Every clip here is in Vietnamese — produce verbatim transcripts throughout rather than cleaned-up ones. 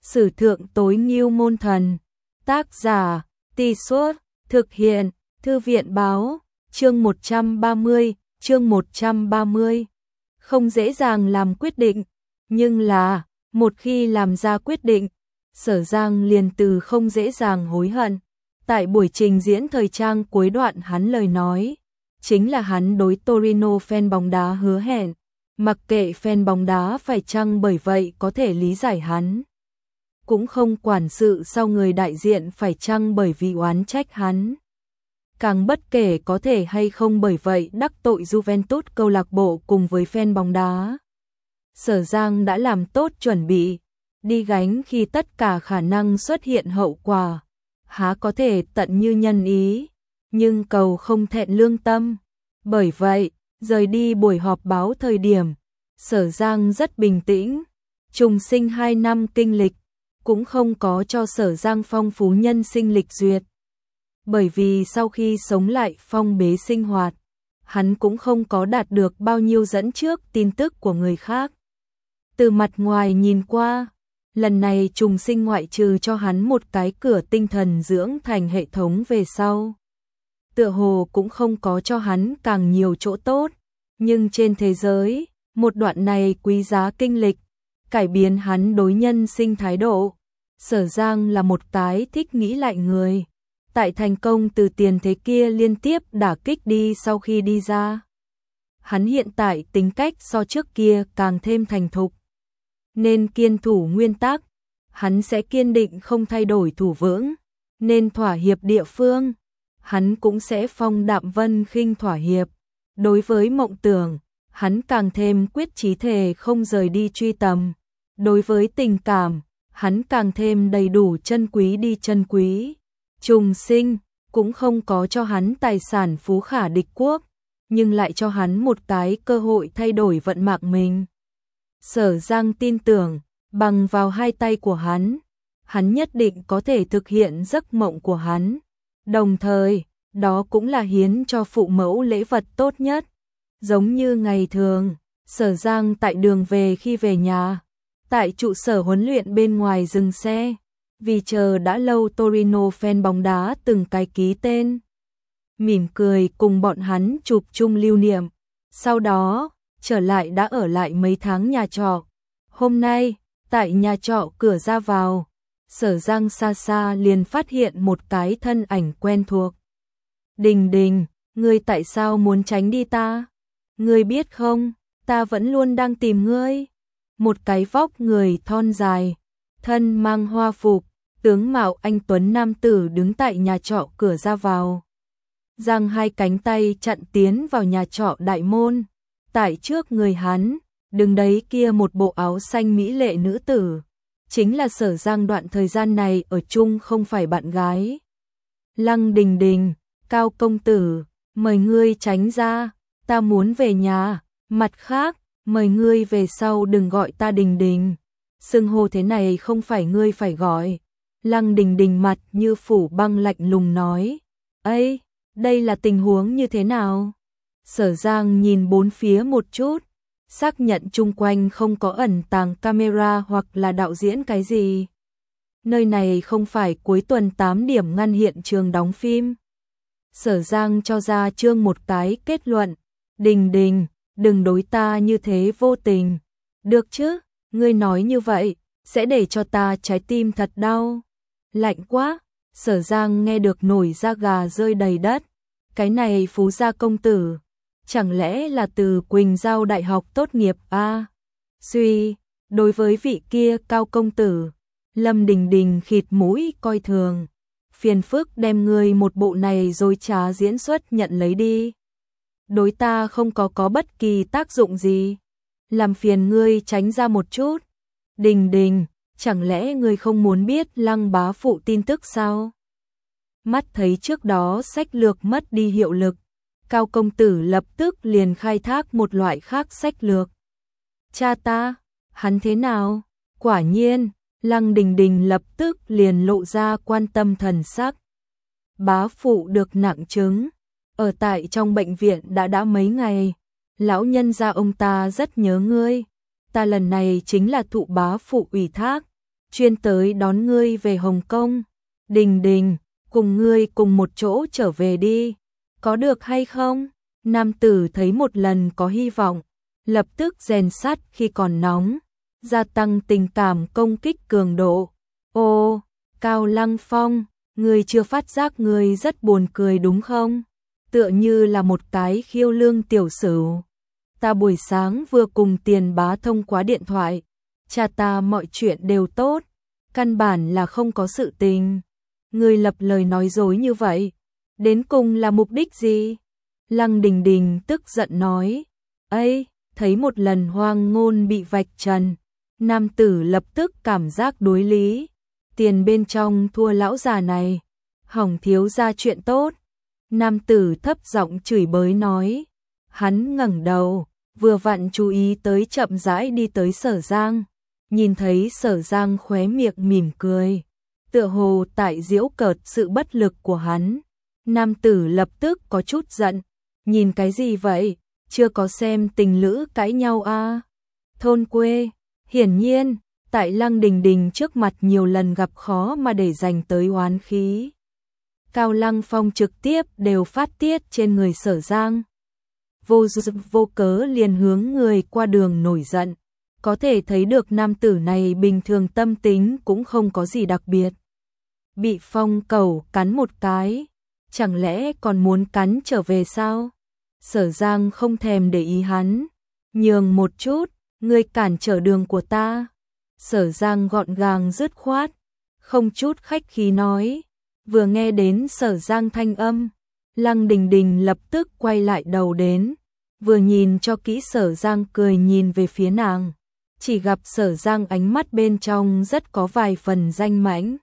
Sử thượng tối ngưu môn thần. Tác giả, Tì Suốt, thực hiện, Thư viện báo, chương một trăm ba mươi, chương một trăm ba mươi. Không dễ dàng làm quyết định, nhưng là, một khi làm ra quyết định, Sở Giang liền từ không dễ dàng hối hận. Tại buổi trình diễn thời trang cuối đoạn hắn lời nói, chính là hắn đối Torino fan bóng đá hứa hẹn, mặc kệ fan bóng đá phải chăng bởi vậy có thể lý giải hắn. Cũng không quản sự sau người đại diện phải chăng bởi vì oán trách hắn. Càng bất kể có thể hay không bởi vậy đắc tội Juventus câu lạc bộ cùng với fan bóng đá. Sở Giang đã làm tốt chuẩn bị, đi gánh khi tất cả khả năng xuất hiện hậu quả. Há có thể tận như nhân ý, nhưng cầu không thẹn lương tâm. Bởi vậy, rời đi buổi họp báo thời điểm, Sở Giang rất bình tĩnh, trùng sinh hai năm kinh lịch, cũng không có cho Sở Giang phong phú nhân sinh lịch duyệt. Bởi vì sau khi sống lại phong bế sinh hoạt, hắn cũng không có đạt được bao nhiêu dẫn trước tin tức của người khác. Từ mặt ngoài nhìn qua, lần này trùng sinh ngoại trừ cho hắn một cái cửa tinh thần dưỡng thành hệ thống về sau. Tựa hồ cũng không có cho hắn càng nhiều chỗ tốt, nhưng trên thế giới, một đoạn này quý giá kinh lịch, cải biến hắn đối nhân sinh thái độ. Sở Giang là một cái thích nghĩ lại người, tại thành công từ tiền thế kia liên tiếp đả kích đi sau khi đi ra. Hắn hiện tại tính cách so trước kia càng thêm thành thục, nên kiên thủ nguyên tắc, hắn sẽ kiên định không thay đổi thủ vững, nên thỏa hiệp địa phương, hắn cũng sẽ phong đạm vân khinh thỏa hiệp. Đối với mộng tưởng, hắn càng thêm quyết chí thề không rời đi truy tầm. Đối với tình cảm, hắn càng thêm đầy đủ chân quý đi chân quý. Trùng sinh cũng không có cho hắn tài sản phú khả địch quốc, nhưng lại cho hắn một cái cơ hội thay đổi vận mạng mình. Sở Giang tin tưởng, bằng vào hai tay của hắn, hắn nhất định có thể thực hiện giấc mộng của hắn. Đồng thời, đó cũng là hiến cho phụ mẫu lễ vật tốt nhất. Giống như ngày thường, Sở Giang tại đường về khi về nhà, tại trụ sở huấn luyện bên ngoài dừng xe, vì chờ đã lâu Torino fan bóng đá từng cái ký tên. Mỉm cười cùng bọn hắn chụp chung lưu niệm, sau đó, trở lại đã ở lại mấy tháng nhà trọ. Hôm nay, tại nhà trọ cửa ra vào, Sở Giang xa xa liền phát hiện một cái thân ảnh quen thuộc. Đình Đình, ngươi tại sao muốn tránh đi ta? Ngươi biết không, ta vẫn luôn đang tìm ngươi. Một cái vóc người thon dài, thân mang hoa phục, tướng mạo anh tuấn nam tử đứng tại nhà trọ cửa ra vào. Giang hai cánh tay chặn tiến vào nhà trọ đại môn. Tại trước người hắn, đứng đấy kia một bộ áo xanh mỹ lệ nữ tử. Chính là Sở Giang đoạn thời gian này ở chung không phải bạn gái. Lăng Đình Đình, Cao công tử, mời ngươi tránh ra, ta muốn về nhà. Mặt khác, mời ngươi về sau đừng gọi ta Đình Đình. Xưng hô thế này không phải ngươi phải gọi. Lăng Đình Đình mặt như phủ băng lạnh lùng nói. Ây, đây là tình huống như thế nào? Sở Giang nhìn bốn phía một chút, xác nhận chung quanh không có ẩn tàng camera hoặc là đạo diễn cái gì. Nơi này không phải cuối tuần tám điểm ngăn hiện trường đóng phim. Sở Giang cho ra chương một cái kết luận. Đình Đình, đừng đối ta như thế vô tình. Được chứ, ngươi nói như vậy, sẽ để cho ta trái tim thật đau. Lạnh quá, Sở Giang nghe được nổi da gà rơi đầy đất. Cái này Phú gia công tử, chẳng lẽ là từ Quỳnh Giao Đại học tốt nghiệp a? À, suy, đối với vị kia Cao công tử, Lâm Đình Đình khịt mũi coi thường. Phiền phức đem ngươi một bộ này dối trá diễn xuất nhận lấy đi. Đối ta không có có bất kỳ tác dụng gì. Làm phiền ngươi tránh ra một chút. Đình Đình, chẳng lẽ ngươi không muốn biết Lăng bá phụ tin tức sao? Mắt thấy trước đó sách lược mất đi hiệu lực, Cao công tử lập tức liền khai thác một loại khác sách lược. Cha ta, hắn thế nào? Quả nhiên, Lăng Đình Đình lập tức liền lộ ra quan tâm thần sắc. Bá phụ được nặng chứng, ở tại trong bệnh viện đã đã mấy ngày. Lão nhân gia ông ta rất nhớ ngươi. Ta lần này chính là thụ bá phụ ủy thác, chuyên tới đón ngươi về Hồng Kông. Đình Đình, cùng ngươi cùng một chỗ trở về đi, có được hay không? Nam tử thấy một lần có hy vọng, lập tức rèn sắt khi còn nóng, gia tăng tình cảm công kích cường độ. Ô, Cao Lăng Phong, ngươi chưa phát giác ngươi rất buồn cười đúng không? Tựa như là một cái khiêu lương tiểu sửu. Ta buổi sáng vừa cùng Tiền Bá thông qua điện thoại, cha ta mọi chuyện đều tốt, căn bản là không có sự tình. Ngươi lập lời nói dối như vậy, đến cùng là mục đích gì? Lăng Đình Đình tức giận nói. Ấy, thấy một lần hoang ngôn bị vạch trần, nam tử lập tức cảm giác đối lý. Tiền bên trong thua lão già này, hỏng thiếu ra chuyện tốt. Nam tử thấp giọng chửi bới nói. Hắn ngẩng đầu, vừa vặn chú ý tới chậm rãi đi tới Sở Giang, nhìn thấy Sở Giang khóe miệng mỉm cười, tựa hồ tại giễu cợt sự bất lực của hắn. Nam tử lập tức có chút giận, nhìn cái gì vậy, chưa có xem tình lữ cãi nhau à? Thôn quê, hiển nhiên, tại Lăng Đình Đình trước mặt nhiều lần gặp khó mà để dành tới oán khí. Cao Lăng Phong trực tiếp đều phát tiết trên người Sở Giang. Vô duyên vô cớ liền hướng người qua đường nổi giận, có thể thấy được nam tử này bình thường tâm tính cũng không có gì đặc biệt. Bị phong cẩu cắn một cái, chẳng lẽ còn muốn cắn trở về sao? Sở Giang không thèm để ý hắn, nhường một chút, ngươi cản trở đường của ta. Sở Giang gọn gàng dứt khoát, không chút khách khí nói. Vừa nghe đến Sở Giang thanh âm, Lăng Đình Đình lập tức quay lại đầu đến, vừa nhìn cho kỹ Sở Giang cười nhìn về phía nàng, chỉ gặp Sở Giang ánh mắt bên trong rất có vài phần danh mãnh.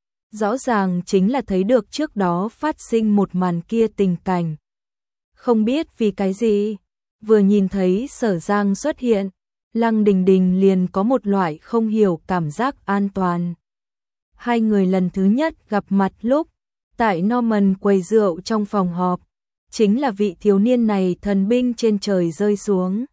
Rõ ràng chính là thấy được trước đó phát sinh một màn kia tình cảnh. Không biết vì cái gì, vừa nhìn thấy Sở Giang xuất hiện, Lăng Đình Đình liền có một loại không hiểu cảm giác an toàn. Hai người lần thứ nhất gặp mặt lúc tại Norman quầy rượu trong phòng họp, chính là vị thiếu niên này thần binh trên trời rơi xuống.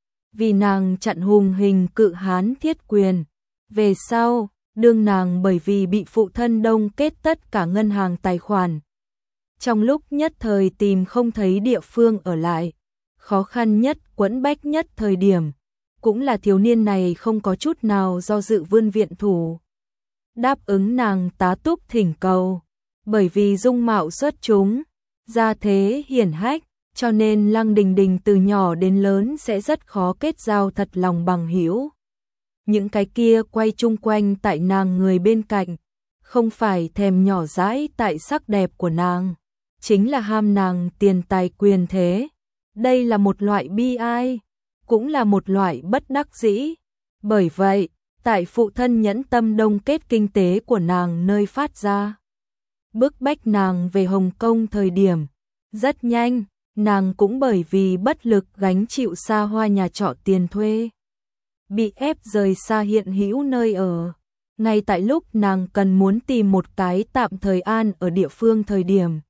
Vì nàng chặn hùng hình cự hán Thiết Quyền, về sau, đương nàng bởi vì bị phụ thân đông kết tất cả ngân hàng tài khoản. Trong lúc nhất thời tìm không thấy địa phương ở lại, khó khăn nhất quẫn bách nhất thời điểm, cũng là thiếu niên này không có chút nào do dự vươn viện thủ. Đáp ứng nàng tá túc thỉnh cầu, bởi vì dung mạo xuất chúng, gia thế hiển hách, cho nên Lăng Đình Đình từ nhỏ đến lớn sẽ rất khó kết giao thật lòng bằng hữu. Những cái kia quay chung quanh tại nàng người bên cạnh, không phải thèm nhỏ dãi tại sắc đẹp của nàng, chính là ham nàng tiền tài quyền thế. Đây là một loại bi ai, cũng là một loại bất đắc dĩ. Bởi vậy, tại phụ thân nhẫn tâm đông kết kinh tế của nàng nơi phát ra, bức bách nàng về Hồng Kông thời điểm, rất nhanh, nàng cũng bởi vì bất lực gánh chịu xa hoa nhà trọ tiền thuê, bị ép rời xa hiện hữu nơi ở. Ngay tại lúc nàng cần muốn tìm một cái tạm thời an ở địa phương thời điểm,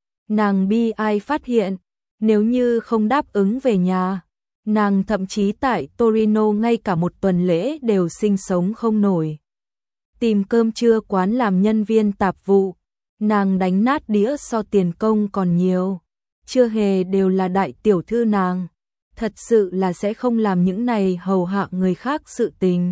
nàng bi ai phát hiện, nếu như không đáp ứng về nhà, nàng thậm chí tại Torino ngay cả một tuần lễ đều sinh sống không nổi. Tìm cơm trưa quán làm nhân viên tạp vụ, nàng đánh nát đĩa so tiền công còn nhiều, chưa hề đều là đại tiểu thư nàng, thật sự là sẽ không làm những này hầu hạ người khác sự tình.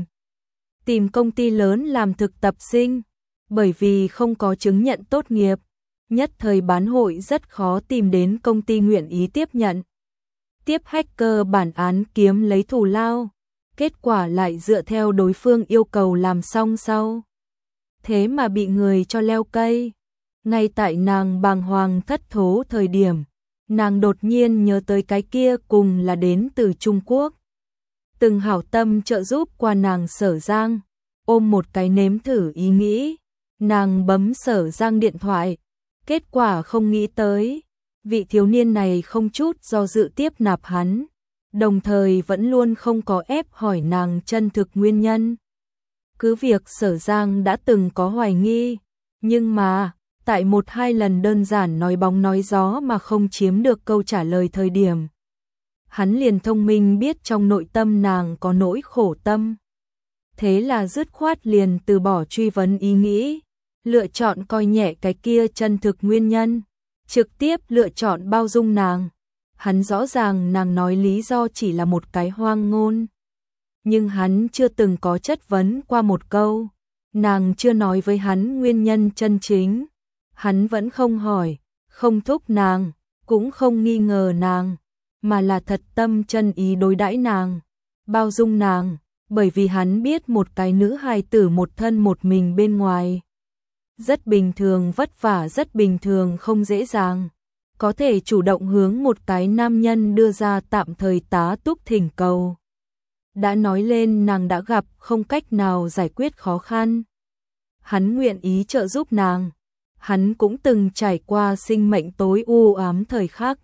Tìm công ty lớn làm thực tập sinh, bởi vì không có chứng nhận tốt nghiệp, nhất thời bán hội rất khó tìm đến công ty nguyện ý tiếp nhận. Tiếp hacker bản án kiếm lấy thù lao, kết quả lại dựa theo đối phương yêu cầu làm xong sau. Thế mà bị người cho leo cây. Ngay tại nàng bàng hoàng thất thố thời điểm, nàng đột nhiên nhớ tới cái kia cùng là đến từ Trung Quốc. Từng hảo tâm trợ giúp qua nàng Sở Giang, ôm một cái nếm thử ý nghĩ. Nàng bấm Sở Giang điện thoại, kết quả không nghĩ tới, vị thiếu niên này không chút do dự tiếp nạp hắn, đồng thời vẫn luôn không có ép hỏi nàng chân thực nguyên nhân. Cứ việc Sở Giang đã từng có hoài nghi, nhưng mà, tại một hai lần đơn giản nói bóng nói gió mà không chiếm được câu trả lời thời điểm, hắn liền thông minh biết trong nội tâm nàng có nỗi khổ tâm. thế là dứt khoát liền từ bỏ truy vấn ý nghĩ, lựa chọn coi nhẹ cái kia chân thực nguyên nhân, trực tiếp lựa chọn bao dung nàng. Hắn rõ ràng nàng nói lý do chỉ là một cái hoang ngôn, nhưng hắn chưa từng có chất vấn qua một câu, nàng chưa nói với hắn nguyên nhân chân chính, hắn vẫn không hỏi, không thúc nàng, cũng không nghi ngờ nàng, mà là thật tâm chân ý đối đãi nàng, bao dung nàng, bởi vì hắn biết một cái nữ hài tử một thân một mình bên ngoài. Rất bình thường vất vả, rất bình thường không dễ dàng, có thể chủ động hướng một cái nam nhân đưa ra tạm thời tá túc thỉnh cầu. Đã nói lên nàng đã gặp không cách nào giải quyết khó khăn. Hắn nguyện ý trợ giúp nàng. Hắn cũng từng trải qua sinh mệnh tối u ám thời khắc.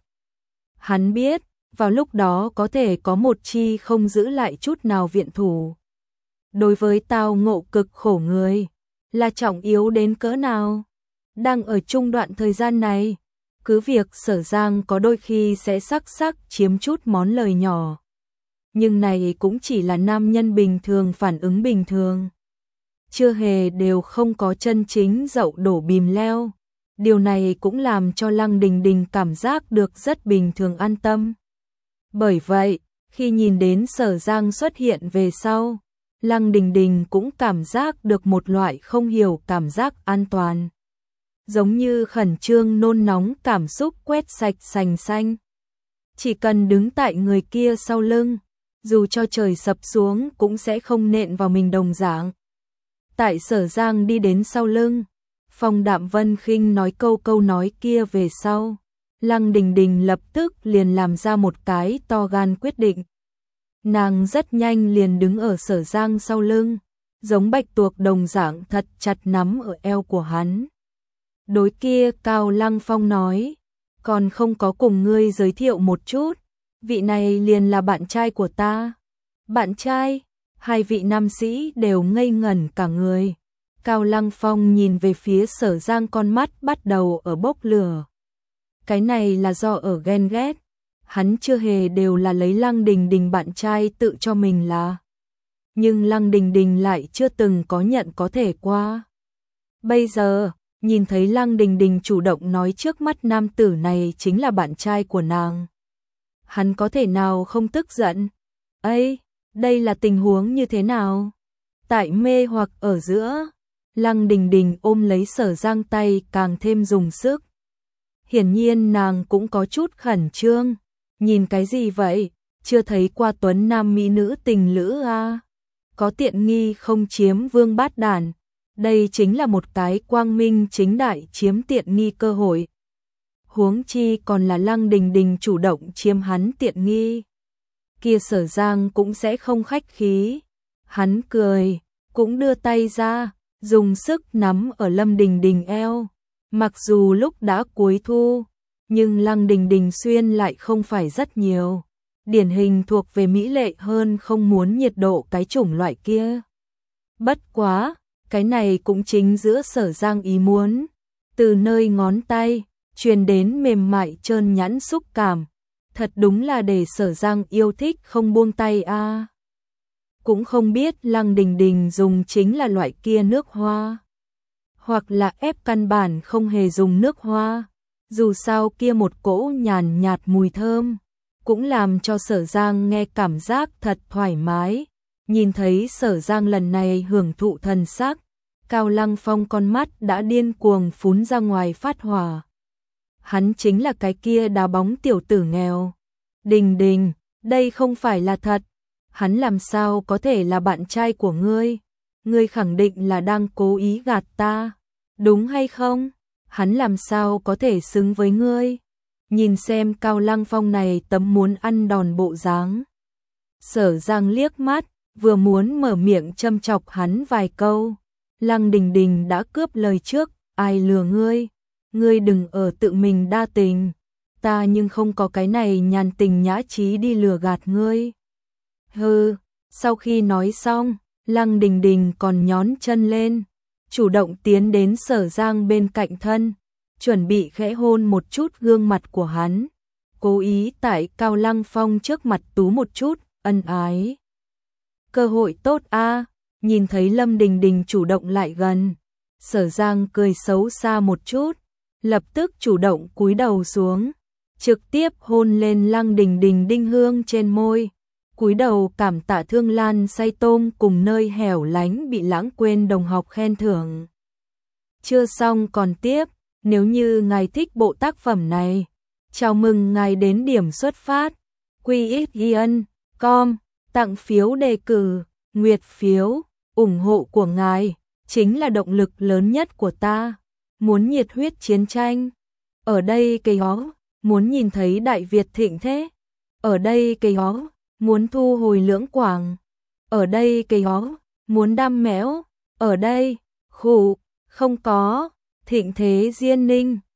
Hắn biết, vào lúc đó có thể có một chi không giữ lại chút nào viện thủ. Đối với tao ngộ cực khổ người, là trọng yếu đến cỡ nào. Đang ở trung đoạn thời gian này, cứ việc Sở Giang có đôi khi sẽ sắc sắc chiếm chút món lời nhỏ. Nhưng này cũng chỉ là nam nhân bình thường phản ứng bình thường. Chưa hề đều không có chân chính dậu đổ bìm leo. Điều này cũng làm cho Lăng Đình Đình cảm giác được rất bình thường an tâm. Bởi vậy, khi nhìn đến Sở Giang xuất hiện về sau, Lăng Đình Đình cũng cảm giác được một loại không hiểu cảm giác an toàn. Giống như khẩn trương nôn nóng cảm xúc quét sạch sành xanh. Chỉ cần đứng tại người kia sau lưng, dù cho trời sập xuống cũng sẽ không nện vào mình đồng dạng. Tại Sở Giang đi đến sau lưng, Phong Đạm Vân Khinh nói câu câu nói kia về sau, Lăng Đình Đình lập tức liền làm ra một cái to gan quyết định. Nàng rất nhanh liền đứng ở Sở Giang sau lưng, giống bạch tuộc đồng dạng thật chặt nắm ở eo của hắn. Đối kia Cao Lăng Phong nói, còn không có cùng ngươi giới thiệu một chút, vị này liền là bạn trai của ta. Bạn trai? Hai vị nam sĩ đều ngây ngẩn cả người. Cao Lăng Phong nhìn về phía Sở Giang, con mắt bắt đầu ở bốc lửa. Cái này là do ở ghen ghét. Hắn chưa hề đều là lấy Lăng Đình Đình bạn trai tự cho mình là. Nhưng Lăng Đình Đình lại chưa từng có nhận có thể qua. Bây giờ, nhìn thấy Lăng Đình Đình chủ động nói trước mắt nam tử này chính là bạn trai của nàng. Hắn có thể nào không tức giận? Ây, đây là tình huống như thế nào? Tại mê hoặc ở giữa, Lăng Đình Đình ôm lấy Sở Giang tay càng thêm dùng sức. Hiển nhiên nàng cũng có chút khẩn trương. Nhìn cái gì vậy? Chưa thấy qua tuấn nam mỹ nữ tình lữ à? Có tiện nghi không chiếm vương bát đàn. Đây chính là một cái quang minh chính đại chiếm tiện nghi cơ hội. Huống chi còn là Lăng Đình Đình chủ động chiếm hắn tiện nghi. Kia Sở Giang cũng sẽ không khách khí. Hắn cười, cũng đưa tay ra, dùng sức nắm ở Lâm Đình Đình eo. Mặc dù lúc đã cuối thu, nhưng Lăng Đình Đình xuyên lại không phải rất nhiều. Điển hình thuộc về mỹ lệ hơn không muốn nhiệt độ cái chủng loại kia. Bất quá, cái này cũng chính giữa Sở Giang ý muốn. Từ nơi ngón tay, truyền đến mềm mại trơn nhẵn xúc cảm. Thật đúng là để Sở Giang yêu thích không buông tay a. À. Cũng không biết Lăng Đình Đình dùng chính là loại kia nước hoa, hoặc là ép căn bản không hề dùng nước hoa. Dù sao kia một cỗ nhàn nhạt mùi thơm, cũng làm cho Sở Giang nghe cảm giác thật thoải mái. Nhìn thấy Sở Giang lần này hưởng thụ thần sắc, Cao Lăng Phong con mắt đã điên cuồng phún ra ngoài phát hỏa. Hắn chính là cái kia đá bóng tiểu tử nghèo. Đình Đình, đây không phải là thật. Hắn làm sao có thể là bạn trai của ngươi? Ngươi khẳng định là đang cố ý gạt ta, đúng hay không? Hắn làm sao có thể xứng với ngươi? Nhìn xem Cao Lăng Phong này tấm muốn ăn đòn bộ dáng. Sở Giang liếc mắt, vừa muốn mở miệng châm chọc hắn vài câu. Lăng Đình Đình đã cướp lời trước, ai lừa ngươi? Ngươi đừng ở tự mình đa tình, ta nhưng không có cái này nhàn tình nhã trí đi lừa gạt ngươi. Hừ, sau khi nói xong, Lăng Đình Đình còn nhón chân lên, chủ động tiến đến Sở Giang bên cạnh thân, chuẩn bị khẽ hôn một chút gương mặt của hắn, cố ý tại Cao Lăng Phong trước mặt tú một chút, ân ái. Cơ hội tốt a, nhìn thấy Lâm Đình Đình chủ động lại gần, Sở Giang cười xấu xa một chút, lập tức chủ động cúi đầu xuống, trực tiếp hôn lên Lăng Đình Đình đinh hương trên môi, cúi đầu cảm tạ Thương Lan say tôm cùng nơi hẻo lánh bị lãng quên đồng học khen thưởng. Chưa xong còn tiếp, nếu như ngài thích bộ tác phẩm này, chào mừng ngài đến điểm xuất phát, quy ích yên com, tặng phiếu đề cử, nguyệt phiếu, ủng hộ của ngài chính là động lực lớn nhất của ta. Muốn nhiệt huyết chiến tranh, ở đây cây hó, muốn nhìn thấy Đại Việt thịnh thế, ở đây cây hó, muốn thu hồi Lưỡng Quảng, ở đây cây hó, muốn đam mẽo, ở đây, khủ, không có, thịnh thế Diên Ninh.